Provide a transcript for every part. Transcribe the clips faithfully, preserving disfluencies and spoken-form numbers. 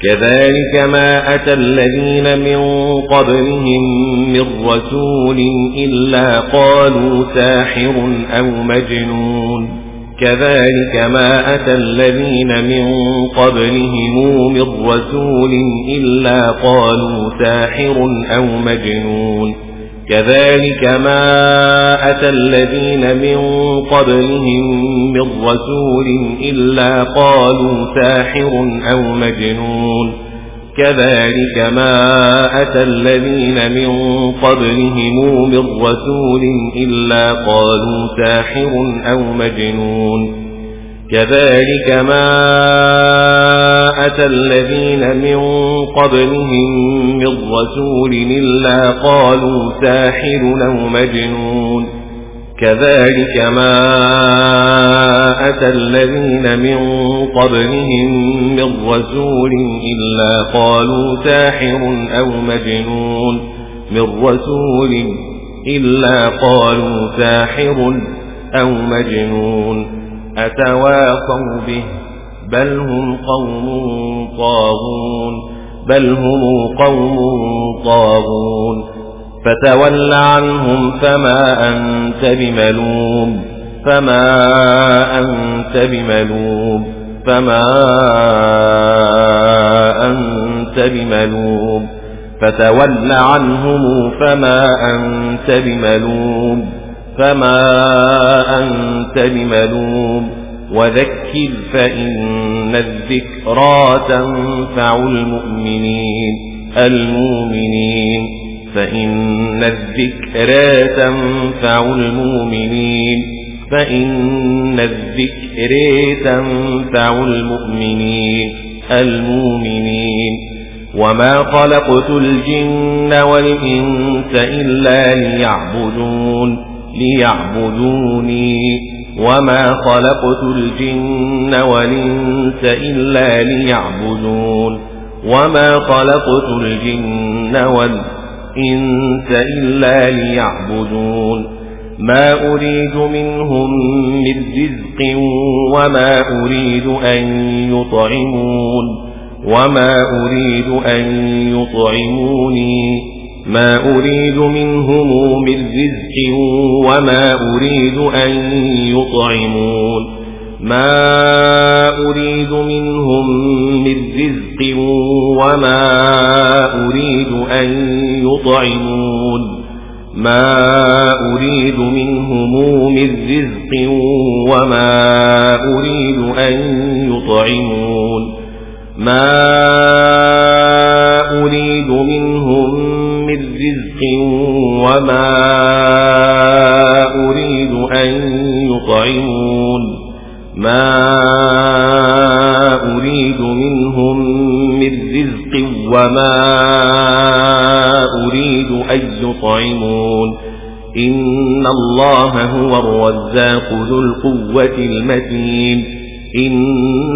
كذلك ما أتى الذين من قبلهم من رسول إلا قالوا ساحر أو مجنون كذلك ما أتى الذين من قبلهم من رسول إلا قالوا ساحر أو مجنون كذلك ما أتى الذين من قبلهم من رسول إلا قالوا ساحر أو مجنون كذلك ما أتى الذين من قبلهم من رسول إلا قالوا ساحر أو مجنون كذلك ما أتى الذين من قبلهم من رسول إلا قالوا ساحر أو مجنون كذلك ما أتى الذين من قبلهم من رسول إلا قالوا ساحر أو مجنون من رسول إلا قالوا ساحر أو مجنون أتواصوا به بل هم قوم طاغون بل هم قوم طاغون فتول عنهم فما أنت بملوم فما أنت بملوم فما أنت بملوم فتول عنهم فما أنت بملوم فما أنت بملوم وذكر فإن الذكرى تنفع المؤمنين المؤمنين فإن الذكرى تنفع المؤمنين فإن الذكرى تنفع المؤمنين المؤمنين وما خلقت الجن والإنس إلا ليعبدون ليعبدوني وما خلقت الجن والإنس إلا ليعبدون وما خلقت الجن والإنس إلا ليعبدون ما أريد منهم من رزق وما أريد أن يطعمون وما أريد أن يطعموني ما أريد منهم من رزق وما أريد أن يطعمون ما أريد منهم من رزق وما أريد أن يطعمون ما أريد منهم من رزق وما أريد أن يطعمون ما أريد منهم من رزق وما أريد أن يطعمون ما أريد منهم من رزق وما أريد أن يطعمون إن الله هو الرزاق ذو القوة المتين إن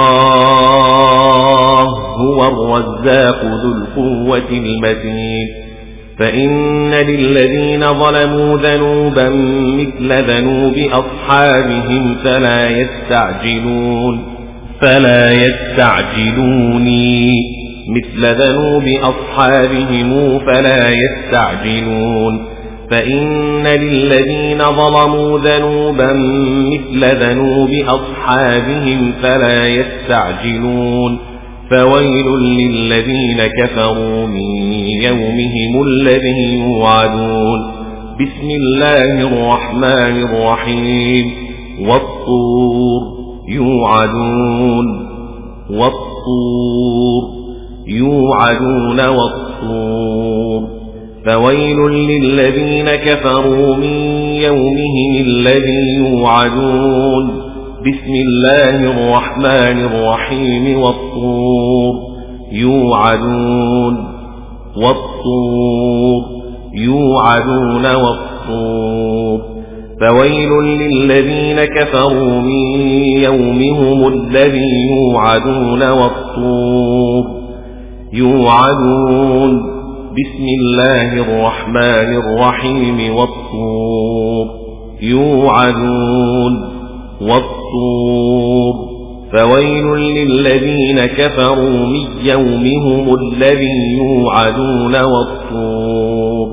الله هو الرزاق ذو القوة المتين فإن للذين ظلموا ذنوبا مثل ذنوب أصحابهم فلا يستعجلون فلا يستعجلوني مثل ذنوب أصحابهم فلا يستعجلون فإن للذين ظلموا ذنوبا مثل ذنوب أصحابهم فلا يستعجلون فويل للذين كفروا من يومهم الذي يوعدون بسم الله الرحمن الرحيم والطور يوعدون والطور يوعدون والطور فويل للذين كفروا من يومهم الذي يوعدون بسم الله الرحمن الرحيم والطور يوعدون والطور يوعدون والطور فويل للذين كفروا من يومهم الذي يوعدون والطور يوعدون بسم الله الرحمن الرحيم والطور يوعدون والطور فويل للذين كفروا من يومهم الذي يوعدون والطور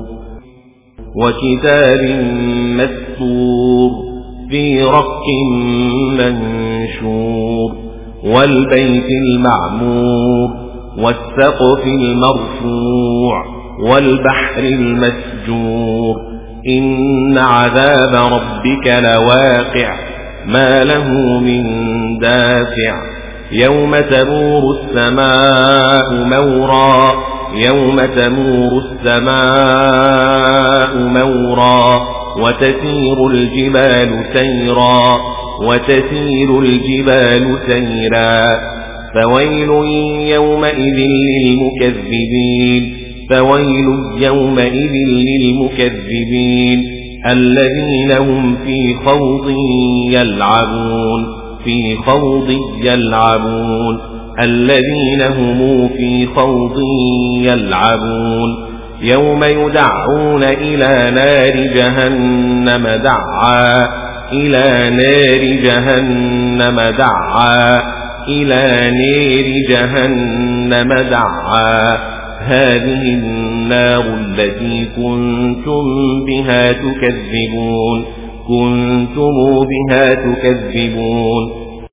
وكتاب مسطور في رق منشور والبيت المعمور والسقف المرفوع والبحر المسجور إن عذاب ربك لواقع ما له من دافع يوم تمور السماء مورا يوم تمور السماء مورا وتسير الجبال سيرا وتسير الجبال سيرا فويل يومئذ للمكذبين فويل يومئذ للمكذبين الذين هم في خوض يلعبون في خوض يلعبون الذين هم في خوض يلعبون يوم يدعون إلى نار جهنم دعا إلى نار جهنم دعا إلى نار جهنم دعا هذه النار التي كنتم بها تكذبون كنتم بها تكذبون